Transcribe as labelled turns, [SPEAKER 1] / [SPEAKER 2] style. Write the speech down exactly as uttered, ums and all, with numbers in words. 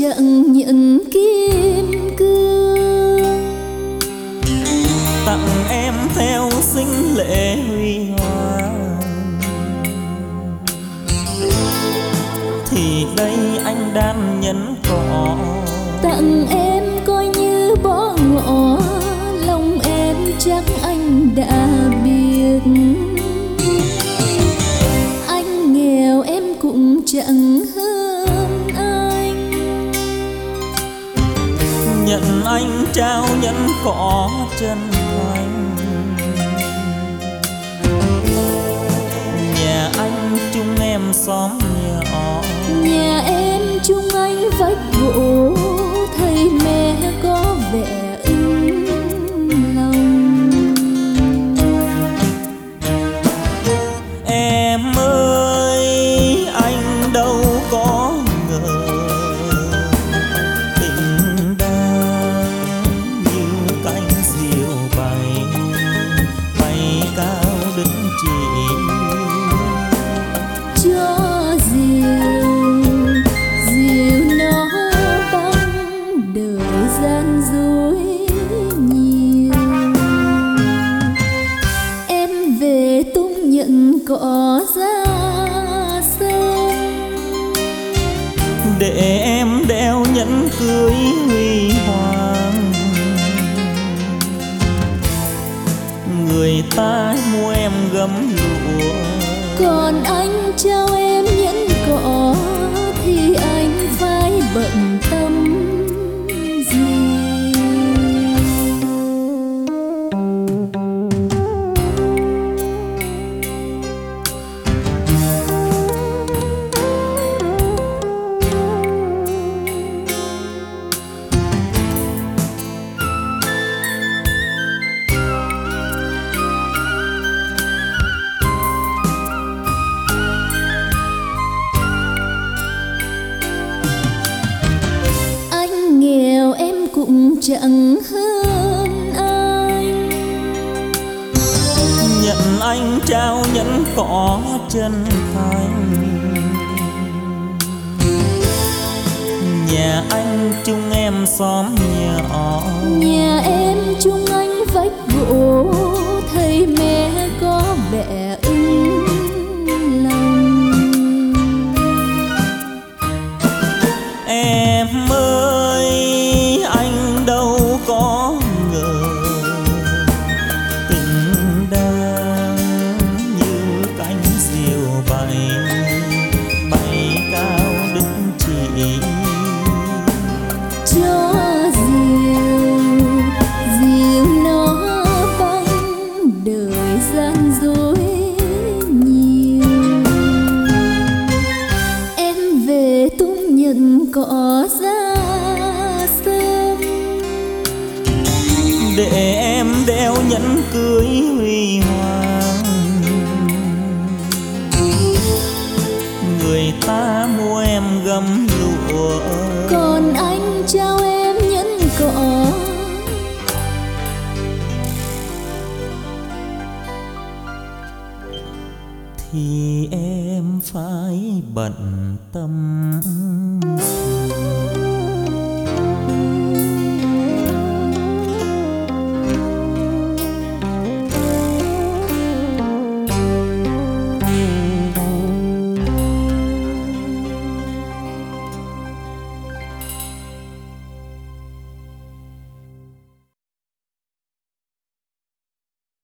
[SPEAKER 1] chẳng nhận kim cương,
[SPEAKER 2] tặng em theo sinh lễ huy hoàng. Thì đây anh đan nhẫn cỏ,
[SPEAKER 1] tặng em coi như bỏ ngỏ, lòng em chắc anh đã biết. Anh nghèo em cũng chẳng hơn anh,
[SPEAKER 2] nhận anh trao nhẫn cỏ chân thành. Nhà anh chung em xóm nhỏ,
[SPEAKER 1] nhà em chung anh vách gỗ, thấy mẹ có vẻ ưng lòng.
[SPEAKER 2] em ơi anh đâu có ngờ, tình đang như cánh diều bay, bay cao đứt chỉ.
[SPEAKER 1] Cho diều diều nó băng đời gian dối nhiều, em về tung nhận cỏ ra sân,
[SPEAKER 2] để em đeo nhẫn cưới huy hoàng. Người ta mua em gấm lụa,
[SPEAKER 1] còn anh trao em nhẫn cỏ, thì anh phải bận tâm gì. Anh nghèo em cũng chẳng hơn anh,
[SPEAKER 2] nhận anh trao nhẫn cỏ chân thành. Nhà anh chung em xóm nhỏ,
[SPEAKER 1] nhà em chung anh vách gỗ, thấy mẹ có vẻ ưng lòng.
[SPEAKER 2] em ơi anh đâu có ngờ, tình đang như cánh diều bay, bay cao đứt chỉ.
[SPEAKER 1] Cho diều diều nó băng đời gian dối nhiều, em về tung nhận cỏ ra sớm,
[SPEAKER 2] để em đeo nhẫn cưới huy hoàng. Người ta mua em gấm lụa,
[SPEAKER 1] còn anh trao em nhẫn cỏ,
[SPEAKER 2] thì em phải bận tâm.